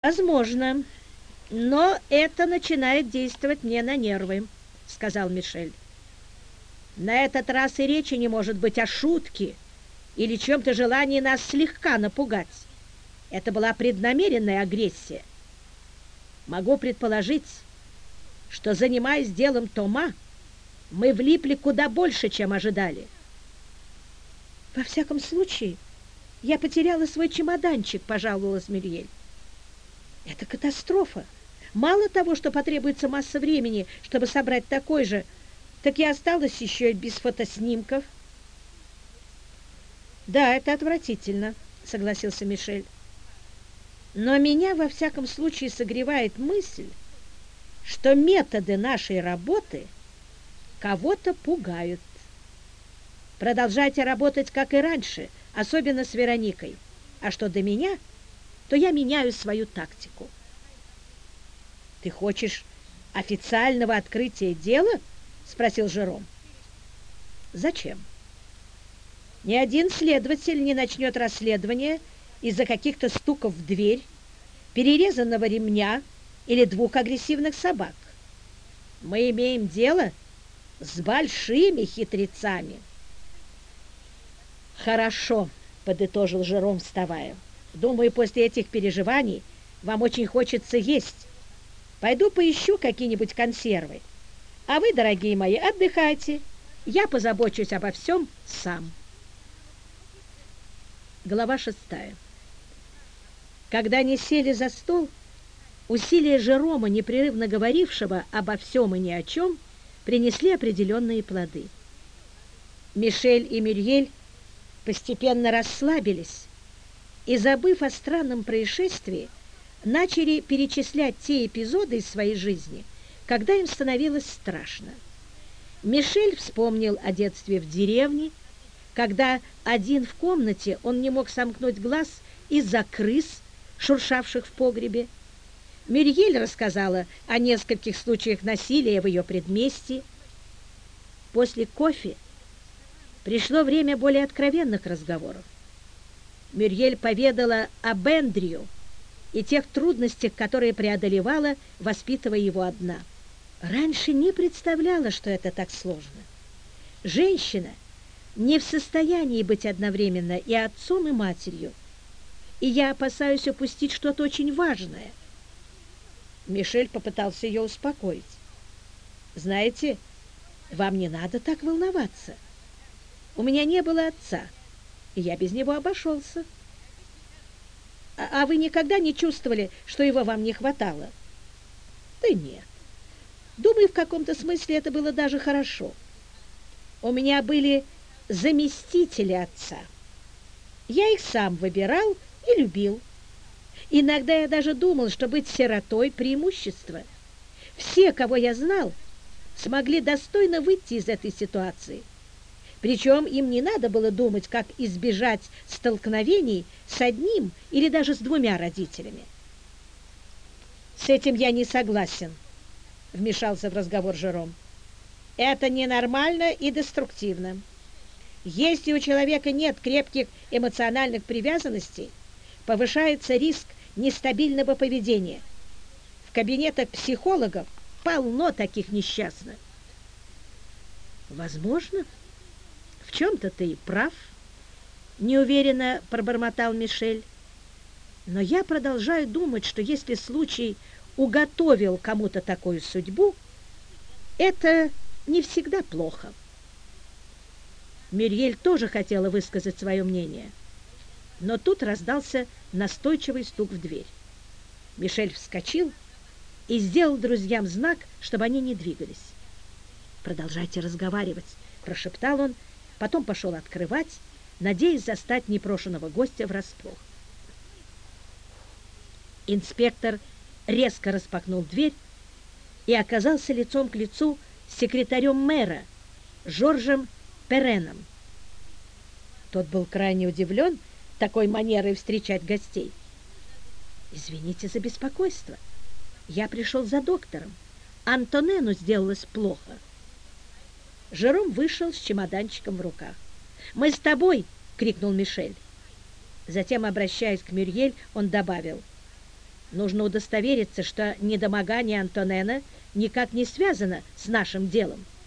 Возможно, но это начинает действовать мне на нервы, сказал Мишель. На этот раз и речи не может быть о шутке или чем-то желании нас слегка напугать. Это была преднамеренная агрессия. Могу предположить, что, занимаясь делом Тома, мы влипли куда больше, чем ожидали. Во всяком случае, я потеряла свой чемоданчик, пожаловалась Мюриель. Это катастрофа. Мало того, что потребуется масса времени, чтобы собрать такой же, так и осталось еще и без фотоснимков. Да, это отвратительно, согласился Мишель. Но меня, во всяком случае, согревает мысль, что методы нашей работы кого-то пугают. Продолжайте работать, как и раньше, особенно с Вероникой. А что до меня, то я меняю свою тактику. Ты хочешь официального открытия дела? Спросил Жером. Зачем? Ни один следователь не начнет расследование из-за каких-то стуков в дверь, перерезанного ремня или двух агрессивных собак. Мы имеем дело с большими хитрецами. Хорошо, подытожил Жером, вставая. Думаю, после этих переживаний вам очень хочется есть. Пойду поищу какие-нибудь консервы. А вы, дорогие мои, отдыхайте. Я позабочусь обо всем сам. Глава 6. Когда они сели за стол, усилия Жерома, непрерывно говорившего обо всем и ни о чем, принесли определенные плоды. Мишель и Мюриель постепенно расслабились и, забыв о странном происшествии, начали перечислять те эпизоды из своей жизни, когда им становилось страшно. Мишель вспомнил о детстве в деревне, когда один в комнате он не мог сомкнуть глаз из-за крыс, шуршавших в погребе. Мюриель рассказала о нескольких случаях насилия в ее предместье. После кофе пришло время более откровенных разговоров. Мюриель поведала об Эндрю и тех трудностях, которые преодолевала, воспитывая его одна. Раньше не представляла, что это так сложно. Женщина не в состоянии быть одновременно и отцом, и матерью, и я опасаюсь упустить что-то очень важное. Мишель попытался ее успокоить. Знаете, вам не надо так волноваться. У меня не было отца, и я без него обошелся. А вы никогда не чувствовали, что его вам не хватало? Да нет. Думаю, в каком-то смысле это было даже хорошо. У меня были заместители отца. Я их сам выбирал и любил. Иногда я даже думал, что быть сиротой – преимущество. Все, кого я знал, смогли достойно выйти из этой ситуации. Причем им не надо было думать, как избежать столкновений с одним или даже с двумя родителями. «С этим я не согласен», — вмешался в разговор Жером. «Это ненормально и деструктивно. Если у человека нет крепких эмоциональных привязанностей, повышается риск нестабильного поведения. В кабинетах психологов полно таких несчастных». «Возможно, в чем-то ты и прав», — неуверенно пробормотал Мишель. «Но я продолжаю думать, что если случай уготовил кому-то такую судьбу, это не всегда плохо». Мюриель тоже хотела высказать свое мнение, но тут раздался настойчивый стук в дверь. Мишель вскочил и сделал друзьям знак, чтобы они не двигались. «Продолжайте разговаривать», — прошептал он, потом пошел открывать, надеясь застать непрошеного гостя врасплох. Инспектор резко распахнул дверь и оказался лицом к лицу с секретарем мэра Жоржем Переном. Тот был крайне удивлен такой манерой встречать гостей. «Извините за беспокойство. Я пришел за доктором. Антонену сделалось плохо». Жером вышел с чемоданчиком в руках. «Мы с тобой!» — крикнул Мишель. Затем, обращаясь к Мюриель, он добавил: Нужно удостовериться, что недомогание Антонена никак не связано с нашим делом.